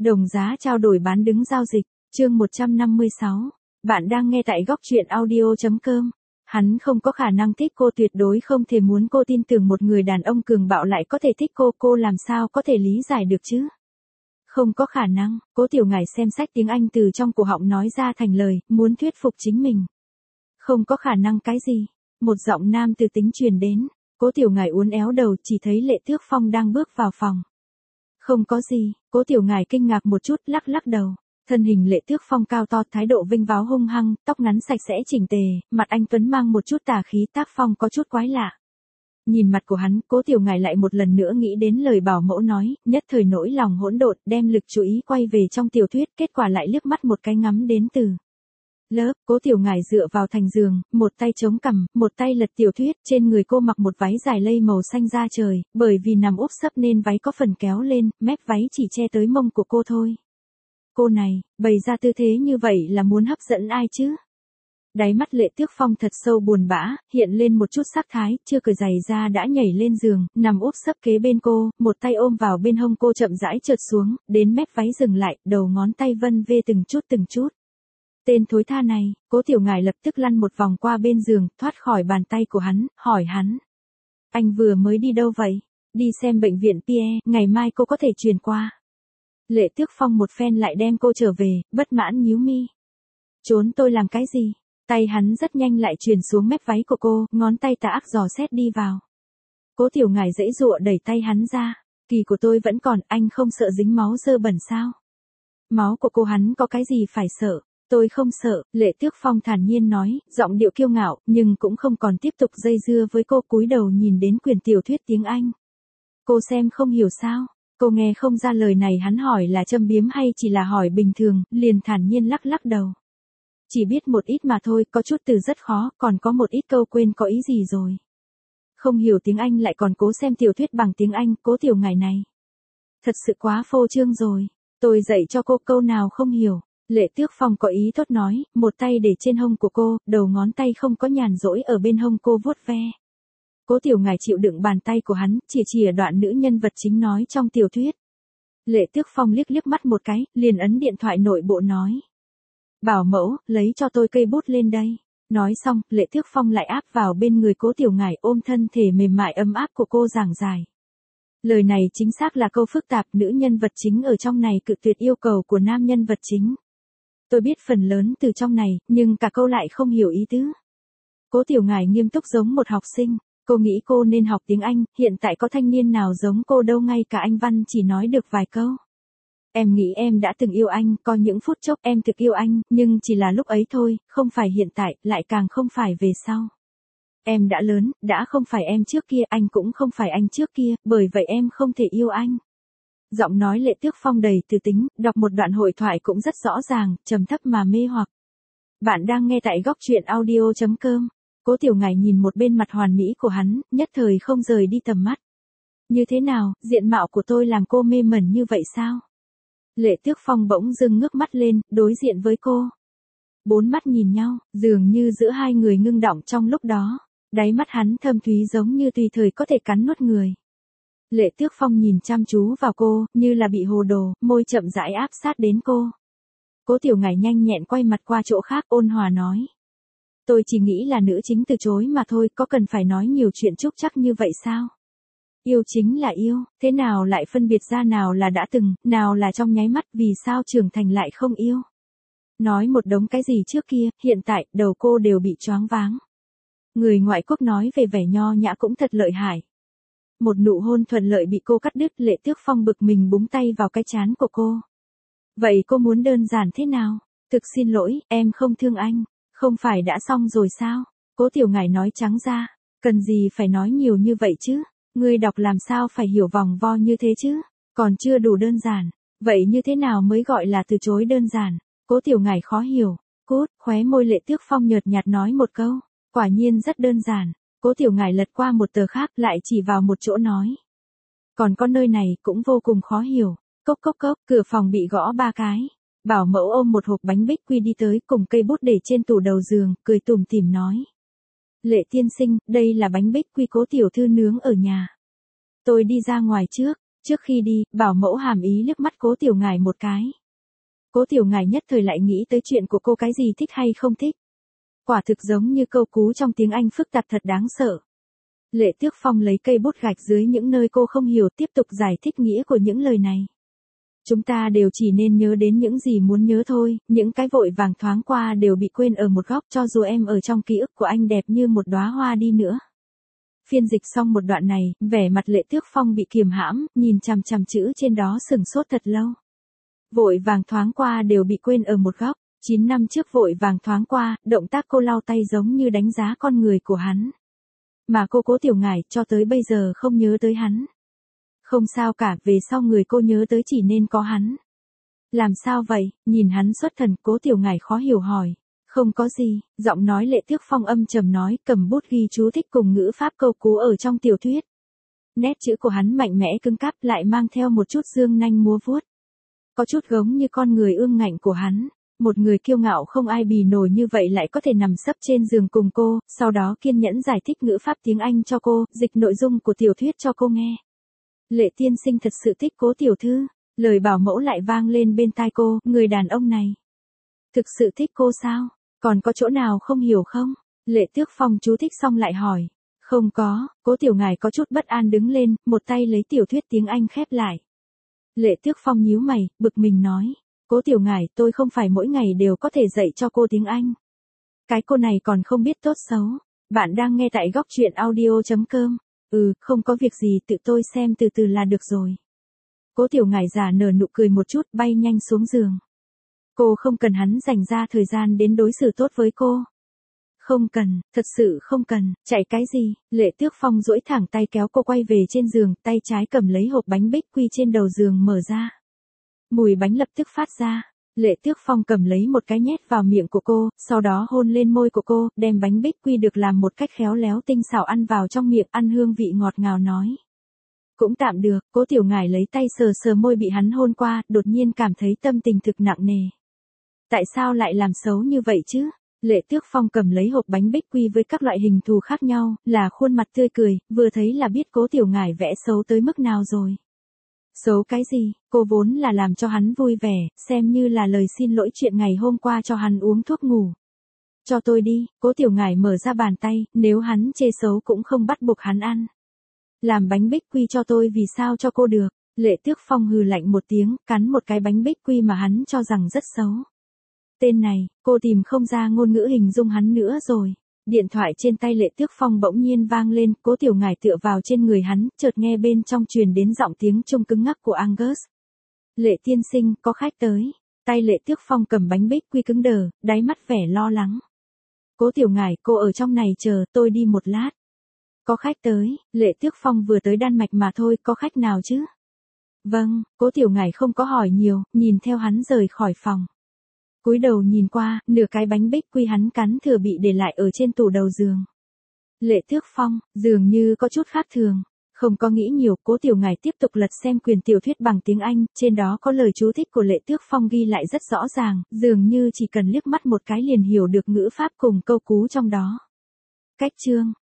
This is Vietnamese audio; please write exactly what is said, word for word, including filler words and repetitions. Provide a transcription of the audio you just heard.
Đồng giá trao đổi bán đứng giao dịch, chương một trăm năm mươi sáu. Bạn đang nghe tại góc truyện audio.com. Hắn không có khả năng thích cô, tuyệt đối không thể muốn cô tin tưởng một người đàn ông cường bạo lại có thể thích cô, cô làm sao có thể lý giải được chứ? Không có khả năng. Cố Tiểu Ngải xem sách tiếng Anh từ trong cổ họng nói ra thành lời, muốn thuyết phục chính mình. Không có khả năng cái gì? Một giọng nam từ tính truyền đến. Cố Tiểu Ngải uốn éo đầu, chỉ thấy Lệ Tước Phong đang bước vào phòng. Không có gì. Cố Tiểu Ngải kinh ngạc một chút, lắc lắc đầu. Thân hình Lệ Tước Phong cao to, thái độ vinh váo hung hăng, tóc ngắn sạch sẽ chỉnh tề, mặt anh tuấn mang một chút tà khí, tác phong có chút quái lạ. Nhìn mặt của hắn, Cố Tiểu Ngải lại một lần nữa nghĩ đến lời bảo mẫu nói, nhất thời nỗi lòng hỗn độn, đem lực chú ý quay về trong tiểu thuyết, kết quả lại liếc mắt một cái ngắm đến từ lớp. Cố Tiểu Ngải dựa vào thành giường, một tay chống cằm, một tay lật tiểu thuyết, trên người cô mặc một váy dài lây màu xanh da trời, bởi vì nằm úp sấp nên váy có phần kéo lên, mép váy chỉ che tới mông của cô thôi. Cô này, bày ra tư thế như vậy là muốn hấp dẫn ai chứ? Đáy mắt Lệ Tước Phong thật sâu buồn bã, hiện lên một chút sắc thái, chưa cởi giày ra đã nhảy lên giường, nằm úp sấp kế bên cô, một tay ôm vào bên hông cô chậm rãi trượt xuống, đến mép váy dừng lại, đầu ngón tay vân vê từng chút từng chút. Tên thối tha này. Cố Tiểu Ngải lập tức lăn một vòng qua bên giường, thoát khỏi bàn tay của hắn, hỏi hắn. Anh vừa mới đi đâu vậy? Đi xem bệnh viện Pierre, ngày mai cô có thể truyền qua. Lệ Tước Phong một phen lại đem cô trở về, bất mãn nhíu mi. Trốn tôi làm cái gì? Tay hắn rất nhanh lại truyền xuống mép váy của cô, ngón tay tà ác dò xét đi vào. Cố Tiểu Ngải giãy giụa đẩy tay hắn ra. Kỳ của tôi vẫn còn, anh không sợ dính máu dơ bẩn sao? Máu của cô hắn có cái gì phải sợ? Tôi không sợ, Lệ Tước Phong thản nhiên nói, giọng điệu kiêu ngạo, nhưng cũng không còn tiếp tục dây dưa với cô, cúi đầu nhìn đến quyển tiểu thuyết tiếng Anh. Cô xem không hiểu sao? Cô nghe không ra lời này hắn hỏi là châm biếm hay chỉ là hỏi bình thường, liền thản nhiên lắc lắc đầu. Chỉ biết một ít mà thôi, có chút từ rất khó, còn có một ít câu quên có ý gì rồi. Không hiểu tiếng Anh lại còn cố xem tiểu thuyết bằng tiếng Anh, Cố Tiểu Ngải này. Thật sự quá phô trương rồi, tôi dạy cho cô câu nào không hiểu. Lệ Tước Phong có ý tốt nói, một tay để trên hông của cô, đầu ngón tay không có nhàn rỗi ở bên hông cô vuốt ve. Cố Tiểu Ngải chịu đựng bàn tay của hắn, chỉ chỉ đoạn nữ nhân vật chính nói trong tiểu thuyết. Lệ Tước Phong liếc liếc mắt một cái, liền ấn điện thoại nội bộ nói. Bảo mẫu, lấy cho tôi cây bút lên đây. Nói xong, Lệ Tước Phong lại áp vào bên người Cố Tiểu Ngải, ôm thân thể mềm mại ấm áp của cô giảng giải. Lời này chính xác là câu phức tạp, nữ nhân vật chính ở trong này cự tuyệt yêu cầu của nam nhân vật chính. Tôi biết phần lớn từ trong này, nhưng cả câu lại không hiểu ý tứ. Cố Tiểu Ngải nghiêm túc giống một học sinh, cô nghĩ cô nên học tiếng Anh, hiện tại có thanh niên nào giống cô đâu, ngay cả anh Văn chỉ nói được vài câu. Em nghĩ em đã từng yêu anh, có những phút chốc em thực yêu anh, nhưng chỉ là lúc ấy thôi, không phải hiện tại, lại càng không phải về sau. Em đã lớn, đã không phải em trước kia, anh cũng không phải anh trước kia, bởi vậy em không thể yêu anh. Giọng nói Lệ Tước Phong đầy từ tính, đọc một đoạn hội thoại cũng rất rõ ràng, trầm thấp mà mê hoặc. Bạn đang nghe tại góc truyện audio.com. Cố Tiểu Ngải nhìn một bên mặt hoàn mỹ của hắn, nhất thời không rời đi tầm mắt. Như thế nào, diện mạo của tôi làm cô mê mẩn như vậy sao? Lệ Tước Phong bỗng dưng ngước mắt lên, đối diện với cô. Bốn mắt nhìn nhau, dường như giữa hai người ngưng đọng trong lúc đó. Đáy mắt hắn thâm thúy giống như tùy thời có thể cắn nuốt người. Lệ Tước Phong nhìn chăm chú vào cô, như là bị hồ đồ, môi chậm rãi áp sát đến cô. Cố Tiểu Ngải nhanh nhẹn quay mặt qua chỗ khác, ôn hòa nói. Tôi chỉ nghĩ là nữ chính từ chối mà thôi, có cần phải nói nhiều chuyện trúc trắc như vậy sao? Yêu chính là yêu, thế nào lại phân biệt ra nào là đã từng, nào là trong nháy mắt, vì sao trưởng thành lại không yêu? Nói một đống cái gì trước kia, hiện tại, đầu cô đều bị choáng váng. Người ngoại quốc nói về vẻ nho nhã cũng thật lợi hại. Một nụ hôn thuận lợi bị cô cắt đứt, Lệ Tước Phong bực mình búng tay vào cái trán của cô. Vậy cô muốn đơn giản thế nào? Thực xin lỗi, em không thương anh. Không phải đã xong rồi sao? Cố Tiểu Ngải nói trắng ra. Cần gì phải nói nhiều như vậy chứ? Ngươi đọc làm sao phải hiểu vòng vo như thế chứ? Còn chưa đủ đơn giản. Vậy như thế nào mới gọi là từ chối đơn giản? Cố Tiểu Ngải khó hiểu. Cút, khóe môi Lệ Tước Phong nhợt nhạt nói một câu. Quả nhiên rất đơn giản. Cố Tiểu Ngải lật qua một tờ khác, lại chỉ vào một chỗ nói. Còn có nơi này cũng vô cùng khó hiểu. Cốc cốc cốc, cửa phòng bị gõ ba cái. Bảo mẫu ôm một hộp bánh bích quy đi tới, cùng cây bút để trên tủ đầu giường, cười tủm tỉm nói. Lệ tiên sinh, đây là bánh bích quy Cố tiểu thư nướng ở nhà. Tôi đi ra ngoài trước. Trước khi đi, bảo mẫu hàm ý liếc mắt Cố Tiểu Ngải một cái. Cố Tiểu Ngải nhất thời lại nghĩ tới chuyện của cô, cái gì thích hay không thích. Quả thực giống như câu cú trong tiếng Anh phức tạp thật đáng sợ. Lệ Tước Phong lấy cây bút gạch dưới những nơi cô không hiểu, tiếp tục giải thích nghĩa của những lời này. Chúng ta đều chỉ nên nhớ đến những gì muốn nhớ thôi, những cái vội vàng thoáng qua đều bị quên ở một góc, cho dù em ở trong ký ức của anh đẹp như một đóa hoa đi nữa. Phiên dịch xong một đoạn này, vẻ mặt Lệ Tước Phong bị kiềm hãm, nhìn chằm chằm chữ trên đó sừng sốt thật lâu. Vội vàng thoáng qua đều bị quên ở một góc, chín năm trước vội vàng thoáng qua, động tác cô lau tay giống như đánh giá con người của hắn. Mà cô Cố Tiểu Ngải cho tới bây giờ không nhớ tới hắn. Không sao cả, về sau người cô nhớ tới chỉ nên có hắn. Làm sao vậy? Nhìn hắn xuất thần, Cố Tiểu Ngải khó hiểu hỏi. Không có gì, giọng nói Lệ Tước Phong âm trầm nói, cầm bút ghi chú thích cùng ngữ pháp câu cú ở trong tiểu thuyết. Nét chữ của hắn mạnh mẽ cứng cáp, lại mang theo một chút dương nanh múa vuốt. Có chút giống như con người ương ngạnh của hắn. Một người kiêu ngạo không ai bì nổi như vậy lại có thể nằm sấp trên giường cùng cô, sau đó kiên nhẫn giải thích ngữ pháp tiếng Anh cho cô, dịch nội dung của tiểu thuyết cho cô nghe. Lệ tiên sinh thật sự thích Cố tiểu thư, lời bảo mẫu lại vang lên bên tai cô, người đàn ông này. Thực sự thích cô sao? Còn có chỗ nào không hiểu không? Lệ Tước Phong chú thích xong lại hỏi. Không có, Cố Tiểu Ngải có chút bất an đứng lên, một tay lấy tiểu thuyết tiếng Anh khép lại. Lệ Tước Phong nhíu mày, bực mình nói. Cố Tiểu Ngải, tôi không phải mỗi ngày đều có thể dạy cho cô tiếng Anh. Cái cô này còn không biết tốt xấu. Bạn đang nghe tại góc truyện audio chấm com. Ừ, không có việc gì, tự tôi xem từ từ là được rồi. Cố Tiểu Ngải giả nở nụ cười một chút, bay nhanh xuống giường. Cô không cần hắn dành ra thời gian đến đối xử tốt với cô. Không cần, thật sự không cần, chạy cái gì? Lệ Tước Phong duỗi thẳng tay kéo cô quay về trên giường, tay trái cầm lấy hộp bánh bích quy trên đầu giường mở ra. Mùi bánh lập tức phát ra. Lệ Tước Phong cầm lấy một cái nhét vào miệng của cô, sau đó hôn lên môi của cô, đem bánh bích quy được làm một cách khéo léo tinh xảo ăn vào trong miệng, ăn hương vị ngọt ngào nói. Cũng tạm được, Cố Tiểu Ngải lấy tay sờ sờ môi bị hắn hôn qua, đột nhiên cảm thấy tâm tình thực nặng nề. Tại sao lại làm xấu như vậy chứ? Lệ Tước Phong cầm lấy hộp bánh bích quy với các loại hình thù khác nhau, là khuôn mặt tươi cười, vừa thấy là biết Cố Tiểu Ngải vẽ xấu tới mức nào rồi. Xấu cái gì, cô vốn là làm cho hắn vui vẻ, xem như là lời xin lỗi chuyện ngày hôm qua cho hắn uống thuốc ngủ. Cho tôi đi, Cố Tiểu Ngải mở ra bàn tay, nếu hắn chê xấu cũng không bắt buộc hắn ăn. Làm bánh bích quy cho tôi vì sao cho cô được? Lệ Tước Phong hừ lạnh một tiếng, cắn một cái bánh bích quy mà hắn cho rằng rất xấu. Tên này, cô tìm không ra ngôn ngữ hình dung hắn nữa rồi. Điện thoại trên tay Lệ Tước Phong bỗng nhiên vang lên, Cố Tiểu Ngải tựa vào trên người hắn, chợt nghe bên trong truyền đến giọng tiếng trung cứng ngắc của Angus. Lệ tiên sinh, có khách tới. Tay Lệ Tước Phong cầm bánh bích quy cứng đờ, đáy mắt vẻ lo lắng. Cố Tiểu Ngải, cô ở trong này chờ, tôi đi một lát. Có khách tới, Lệ Tước Phong vừa tới Đan Mạch mà thôi, có khách nào chứ? Vâng, Cố Tiểu Ngải không có hỏi nhiều, nhìn theo hắn rời khỏi phòng. Cúi đầu nhìn qua, nửa cái bánh bích quy hắn cắn thừa bị để lại ở trên tủ đầu giường. Lệ Tước Phong, dường như có chút khác thường. Không có nghĩ nhiều, Cố Tiểu Ngải tiếp tục lật xem quyền tiểu thuyết bằng tiếng Anh, trên đó có lời chú thích của Lệ Tước Phong ghi lại rất rõ ràng, dường như chỉ cần liếc mắt một cái liền hiểu được ngữ pháp cùng câu cú trong đó. Cách chương,